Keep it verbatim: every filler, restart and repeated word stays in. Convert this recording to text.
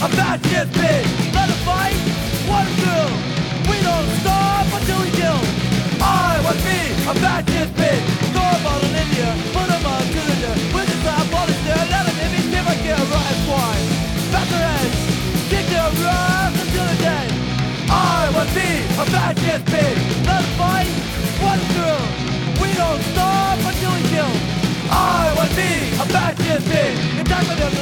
a fascist pig. Let us fight, what a thrill. We don't stop until we kill. I want to be a fascist pig. Throw a bottle in India, put them on to the dirt. With the slap on the stair, let them in me, give a kill, right swine. Back their heads, kick their ass until they're dead. I want to be a fascist pig. Let us fight, what a thrill. We don't stop until we kill. I want to be a fascist pig. Attack with them